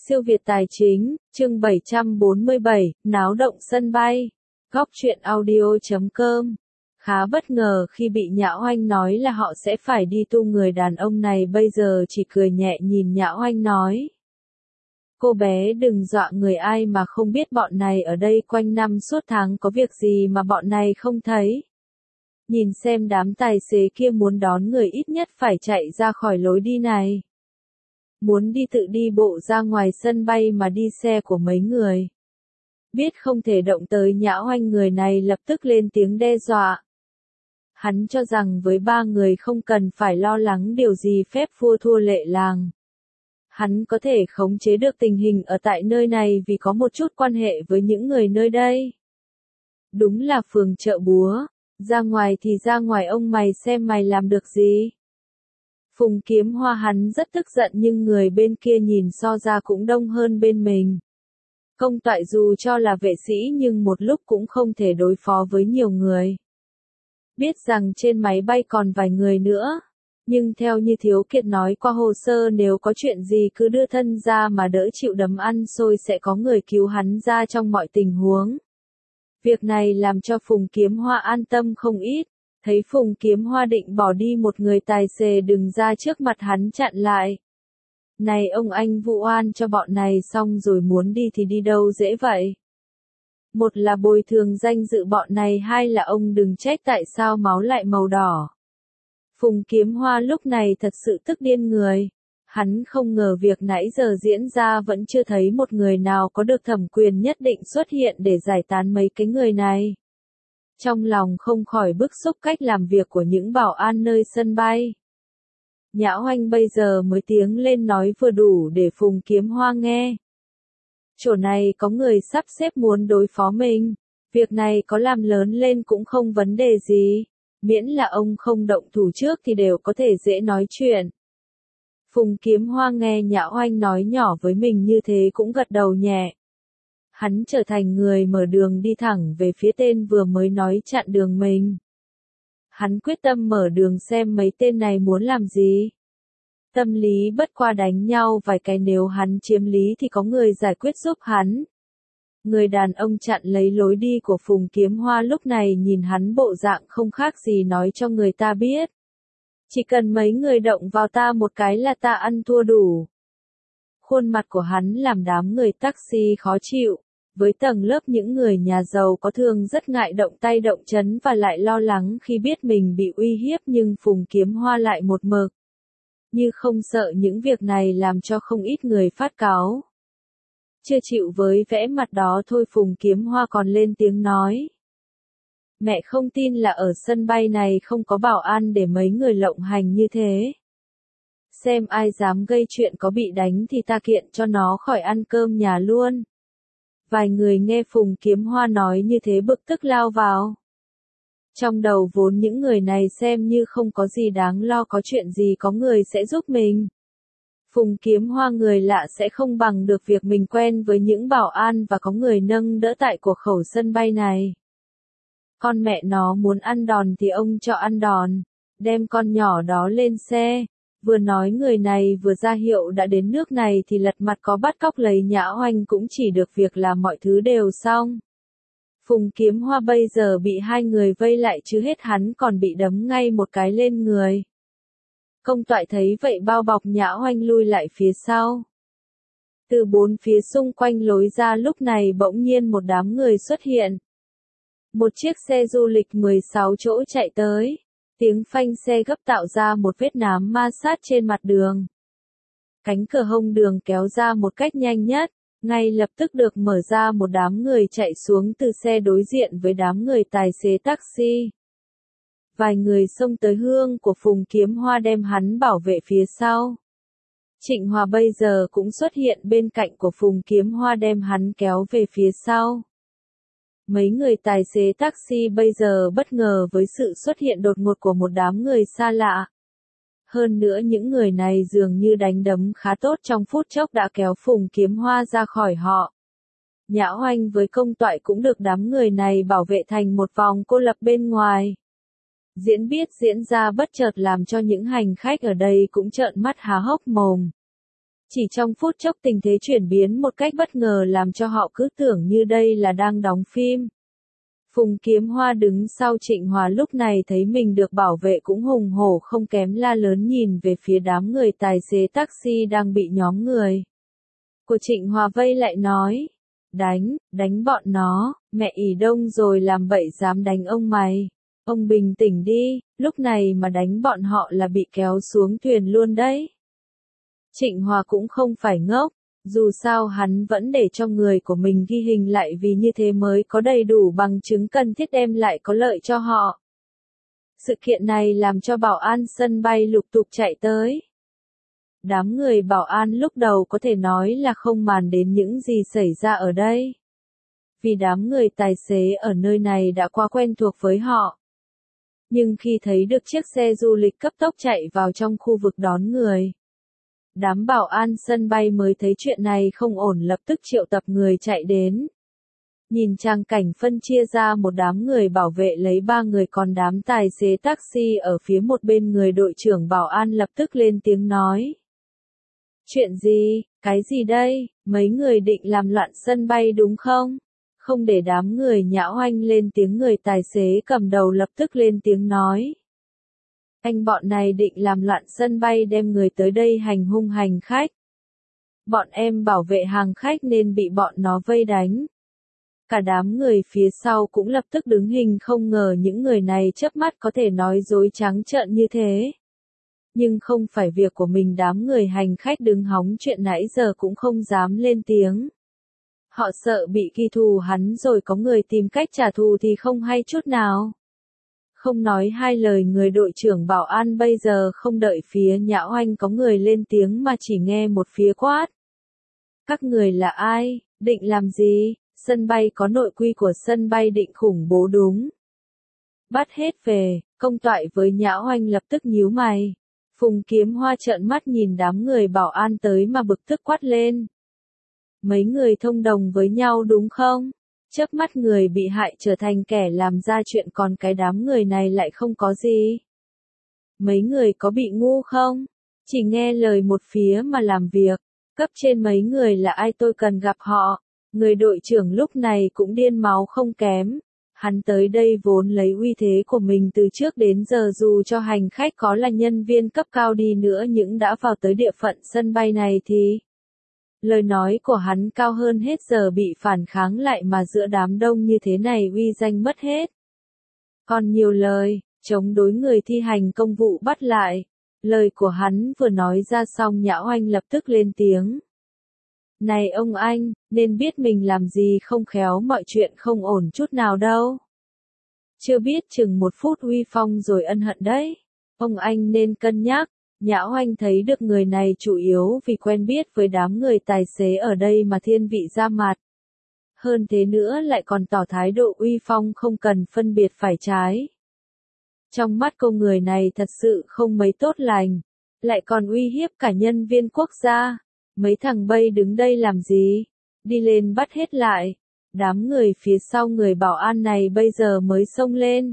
Siêu Việt Tài Chính, chương 747, náo động sân bay. Góc truyện audio.com. Khá bất ngờ khi bị Nhã Oanh nói là họ sẽ phải đi tu, người đàn ông này bây giờ chỉ cười nhẹ nhìn Nhã Oanh nói. Cô bé đừng dọa người, ai mà không biết bọn này ở đây quanh năm suốt tháng có việc gì mà bọn này không thấy. Nhìn xem đám tài xế kia muốn đón người ít nhất phải chạy ra khỏi lối đi này. Muốn đi tự đi bộ ra ngoài sân bay mà đi xe của mấy người. Biết không thể động tới Nhã Oanh, người này lập tức lên tiếng đe dọa. Hắn cho rằng với ba người không cần phải lo lắng điều gì phép vua thua lệ làng. Hắn có thể khống chế được tình hình ở tại nơi này vì có một chút quan hệ với những người nơi đây. Đúng là phường chợ búa, ra ngoài thì ra ngoài, ông mày xem mày làm được gì. Phùng Kiếm Hoa hắn rất tức giận, nhưng người bên kia nhìn so ra cũng đông hơn bên mình. Công Toại dù cho là vệ sĩ nhưng một lúc cũng không thể đối phó với nhiều người. Biết rằng trên máy bay còn vài người nữa, nhưng theo như Thiếu Kiệt nói qua hồ sơ, nếu có chuyện gì cứ đưa thân ra mà đỡ chịu đấm ăn xôi, sẽ có người cứu hắn ra trong mọi tình huống. Việc này làm cho Phùng Kiếm Hoa an tâm không ít. Thấy Phùng Kiếm Hoa định bỏ đi, một người tài xế đứng ra trước mặt hắn chặn lại. Này ông anh, vụ oan cho bọn này xong rồi muốn đi thì đi đâu dễ vậy. Một là bồi thường danh dự bọn này, hai là ông đừng trách tại sao máu lại màu đỏ. Phùng Kiếm Hoa lúc này thật sự tức điên người. Hắn không ngờ việc nãy giờ diễn ra vẫn chưa thấy một người nào có được thẩm quyền nhất định xuất hiện để giải tán mấy cái người này. Trong lòng không khỏi bức xúc cách làm việc của những bảo an nơi sân bay. Nhã Oanh bây giờ mới tiếng lên nói vừa đủ để Phùng Kiếm Hoa nghe. Chỗ này có người sắp xếp muốn đối phó mình. Việc này có làm lớn lên cũng không vấn đề gì. Miễn là ông không động thủ trước thì đều có thể dễ nói chuyện. Phùng Kiếm Hoa nghe Nhã Oanh nói nhỏ với mình như thế cũng gật đầu nhẹ. Hắn trở thành người mở đường đi thẳng về phía tên vừa mới nói chặn đường mình. Hắn quyết tâm mở đường xem mấy tên này muốn làm gì. Tâm lý bất qua đánh nhau vài cái, nếu hắn chiếm lý thì có người giải quyết giúp hắn. Người đàn ông chặn lấy lối đi của Phùng Kiếm Hoa lúc này nhìn hắn bộ dạng không khác gì nói cho người ta biết. Chỉ cần mấy người động vào ta một cái là ta ăn thua đủ. Khuôn mặt của hắn làm đám người taxi khó chịu. Với tầng lớp những người nhà giàu có thường rất ngại động tay động chân và lại lo lắng khi biết mình bị uy hiếp, nhưng Phùng Kiếm Hoa lại một mực như không sợ những việc này, làm cho không ít người phát cáu. Chưa chịu với vẻ mặt đó thôi, Phùng Kiếm Hoa còn lên tiếng nói. Mẹ không tin là ở sân bay này không có bảo an để mấy người lộng hành như thế. Xem ai dám gây chuyện có bị đánh thì ta kiện cho nó khỏi ăn cơm nhà luôn. Vài người nghe Phùng Kiếm Hoa nói như thế bực tức lao vào. Trong đầu vốn những người này xem như không có gì đáng lo, có chuyện gì có người sẽ giúp mình. Phùng Kiếm Hoa người lạ sẽ không bằng được việc mình quen với những bảo an và có người nâng đỡ tại cửa khẩu sân bay này. Con mẹ nó muốn ăn đòn thì ông cho ăn đòn, đem con nhỏ đó lên xe. Vừa nói người này vừa ra hiệu đã đến nước này thì lật mặt có bắt cóc lấy Nhã Oanh cũng chỉ được việc là mọi thứ đều xong. Phùng Kiếm Hoa bây giờ bị hai người vây lại, chứ hết hắn còn bị đấm ngay một cái lên người. Công Toại thấy vậy bao bọc Nhã Oanh lui lại phía sau. Từ bốn phía xung quanh lối ra lúc này bỗng nhiên một đám người xuất hiện. Một chiếc xe du lịch 16 chỗ chạy tới. Tiếng phanh xe gấp tạo ra một vết nám ma sát trên mặt đường. Cánh cửa hông đường kéo ra một cách nhanh nhất, ngay lập tức được mở ra, một đám người chạy xuống từ xe đối diện với đám người tài xế taxi. Vài người xông tới hương của Phùng Kiếm Hoa đem hắn bảo vệ phía sau. Trịnh Hòa bây giờ cũng xuất hiện bên cạnh của Phùng Kiếm Hoa đem hắn kéo về phía sau. Mấy người tài xế taxi bây giờ bất ngờ với sự xuất hiện đột ngột của một đám người xa lạ. Hơn nữa những người này dường như đánh đấm khá tốt, trong phút chốc đã kéo Phùng Kiếm Hoa ra khỏi họ. Nhã Oanh với Công Toại cũng được đám người này bảo vệ thành một vòng cô lập bên ngoài. Diễn ra bất chợt làm cho những hành khách ở đây cũng trợn mắt há hốc mồm. Chỉ trong phút chốc tình thế chuyển biến một cách bất ngờ làm cho họ cứ tưởng như đây là đang đóng phim. Phùng Kiếm Hoa đứng sau Trịnh Hòa lúc này thấy mình được bảo vệ cũng hùng hổ không kém la lớn nhìn về phía đám người tài xế taxi đang bị nhóm người của Trịnh Hòa vây lại nói. Đánh bọn nó, mẹ ỉ đông rồi làm bậy dám đánh ông mày. Ông bình tĩnh đi, lúc này mà đánh bọn họ là bị kéo xuống thuyền luôn đấy. Trịnh Hòa cũng không phải ngốc, dù sao hắn vẫn để cho người của mình ghi hình lại vì như thế mới có đầy đủ bằng chứng cần thiết đem lại có lợi cho họ. Sự kiện này làm cho bảo an sân bay lục tục chạy tới. Đám người bảo an lúc đầu có thể nói là không màng đến những gì xảy ra ở đây. Vì đám người tài xế ở nơi này đã quá quen thuộc với họ. Nhưng khi thấy được chiếc xe du lịch cấp tốc chạy vào trong khu vực đón người, đám bảo an sân bay mới thấy chuyện này không ổn lập tức triệu tập người chạy đến. Nhìn trang cảnh phân chia ra một đám người bảo vệ lấy 3 người còn đám tài xế taxi ở phía một bên người đội trưởng bảo an lập tức lên tiếng nói. Chuyện gì, cái gì đây, mấy người định làm loạn sân bay đúng không? Không để đám người nhão oanh lên tiếng người tài xế cầm đầu lập tức lên tiếng nói. Anh bọn này định làm loạn sân bay đem người tới đây hành hung hành khách. Bọn em bảo vệ hàng khách nên bị bọn nó vây đánh. Cả đám người phía sau cũng lập tức đứng hình không ngờ những người này chớp mắt có thể nói dối trắng trợn như thế. Nhưng không phải việc của mình đám người hành khách đứng hóng chuyện nãy giờ cũng không dám lên tiếng. Họ sợ bị ghi thù hắn rồi có người tìm cách trả thù thì không hay chút nào. Không nói hai lời người đội trưởng bảo an bây giờ không đợi phía nhão oanh có người lên tiếng mà chỉ nghe một phía quát. Các người là ai, định làm gì, sân bay có nội quy của sân bay định khủng bố đúng. Bắt hết về, công toại với nhão oanh lập tức nhíu mày. Phùng Kiếm Hoa trợn mắt nhìn đám người bảo an tới mà bực tức quát lên. Mấy người thông đồng với nhau đúng không? Chớp mắt người bị hại trở thành kẻ làm ra chuyện còn cái đám người này lại không có gì. Mấy người có bị ngu không? Chỉ nghe lời một phía mà làm việc. Cấp trên mấy người là ai tôi cần gặp họ. Người đội trưởng lúc này cũng điên máu không kém. Hắn tới đây vốn lấy uy thế của mình từ trước đến giờ dù cho hành khách có là nhân viên cấp cao đi nữa nhưng đã vào tới địa phận sân bay này thì lời nói của hắn cao hơn hết giờ bị phản kháng lại mà giữa đám đông như thế này uy danh mất hết. Còn nhiều lời, chống đối người thi hành công vụ bắt lại. Lời của hắn vừa nói ra xong nhão oanh lập tức lên tiếng. Này ông anh, nên biết mình làm gì không khéo mọi chuyện không ổn chút nào đâu. Chưa biết chừng một phút uy phong rồi ân hận đấy. Ông anh nên cân nhắc. Nhão oanh thấy được người này chủ yếu vì quen biết với đám người tài xế ở đây mà thiên vị ra mặt. Hơn thế nữa lại còn tỏ thái độ uy phong không cần phân biệt phải trái. Trong mắt cô người này thật sự không mấy tốt lành. Lại còn uy hiếp cả nhân viên quốc gia. Mấy thằng bay đứng đây làm gì? Đi lên bắt hết lại. Đám người phía sau người bảo an này bây giờ mới xông lên.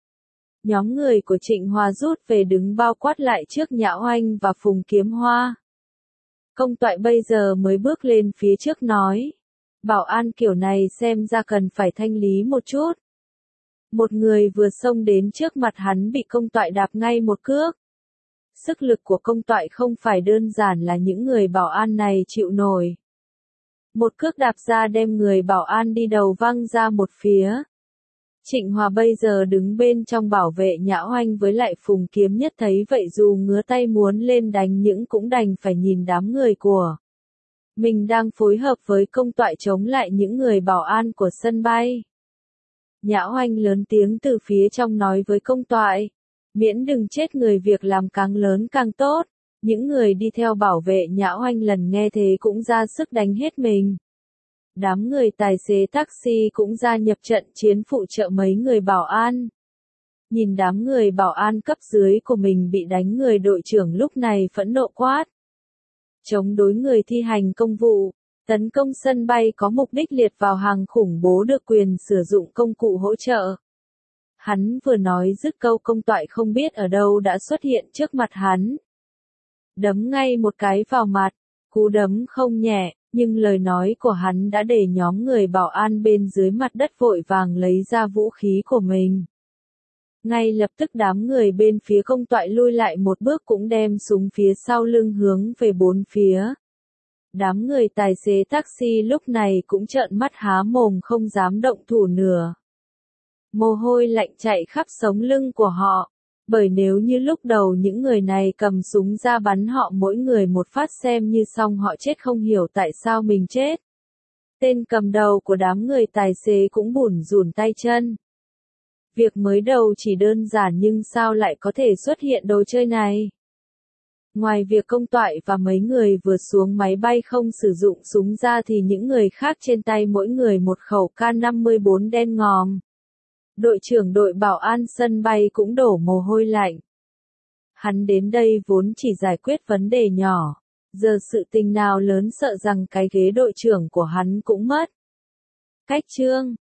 Nhóm người của Trịnh Hòa rút về đứng bao quát lại trước Nhão Oanh và Phùng Kiếm Hoa. Công toại bây giờ mới bước lên phía trước nói. Bảo an kiểu này xem ra cần phải thanh lý một chút. Một người vừa xông đến trước mặt hắn bị công toại đạp ngay một cước. Sức lực của công toại không phải đơn giản là những người bảo an này chịu nổi. Một cước đạp ra đem người bảo an đi đầu văng ra một phía. Trịnh Hòa bây giờ đứng bên trong bảo vệ Nhão Oanh với lại Phùng Kiếm Nhất thấy vậy dù ngứa tay muốn lên đánh những cũng đành phải nhìn đám người của mình đang phối hợp với công toại chống lại những người bảo an của sân bay. Nhão Oanh lớn tiếng từ phía trong nói với công toại, miễn đừng chết người việc làm càng lớn càng tốt. Những người đi theo bảo vệ Nhão Oanh lần nghe thế cũng ra sức đánh hết mình. Đám người tài xế taxi cũng gia nhập trận chiến phụ trợ mấy người bảo an. Nhìn đám người bảo an cấp dưới của mình bị đánh người đội trưởng lúc này phẫn nộ quát. Chống đối người thi hành công vụ, tấn công sân bay có mục đích liệt vào hàng khủng bố được quyền sử dụng công cụ hỗ trợ. Hắn vừa nói dứt câu công toại không biết ở đâu đã xuất hiện trước mặt hắn. Đấm ngay một cái vào mặt, Cú đấm không nhẹ, nhưng lời nói của hắn đã để nhóm người bảo an bên dưới mặt đất vội vàng lấy ra vũ khí của mình. Ngay lập tức đám người bên phía Công Toại lui lại một bước cũng đem súng phía sau lưng hướng về bốn phía. Đám người tài xế taxi lúc này cũng trợn mắt há mồm không dám động thủ nữa. Mồ hôi lạnh chạy khắp sống lưng của họ. Bởi nếu như lúc đầu những người này cầm súng ra bắn họ mỗi người một phát xem như xong họ chết không hiểu tại sao mình chết. Tên cầm đầu của đám người tài xế cũng bủn rủn tay chân. Việc mới đầu chỉ đơn giản nhưng sao lại có thể xuất hiện đồ chơi này? Ngoài việc Công Toại và mấy người vừa xuống máy bay không sử dụng súng ra thì những người khác trên tay mỗi người một khẩu K54 đen ngòm. Đội trưởng đội bảo an sân bay cũng đổ mồ hôi lạnh. Hắn đến đây vốn chỉ giải quyết vấn đề nhỏ, giờ sự tình nào lớn sợ rằng cái ghế đội trưởng của hắn cũng mất. Cách chương